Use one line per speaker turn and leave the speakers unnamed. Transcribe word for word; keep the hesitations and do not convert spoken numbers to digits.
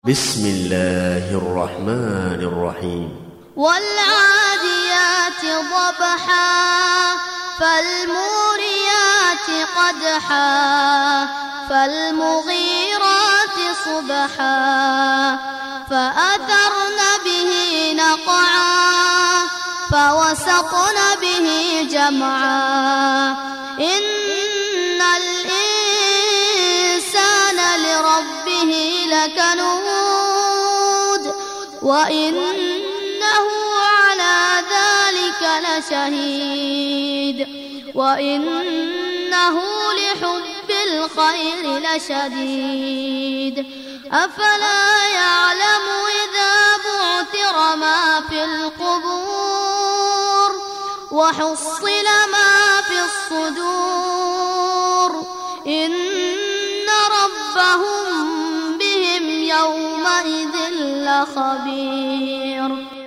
بسم الله الرحمن الرحيم.
والعاديات ضبحا فالموريات قدحا فالمغيرات صبحا فأثرن به نقعا فوسطن به جمعا إن الإنسان لربه لكنود وإنه على ذلك لشهيد وإنه لحب الخير لشديد أفلا يعلم إذا بعثر ما في القبور وحصل ما في الصدور إن ربهم بهم يومئذ لخبير.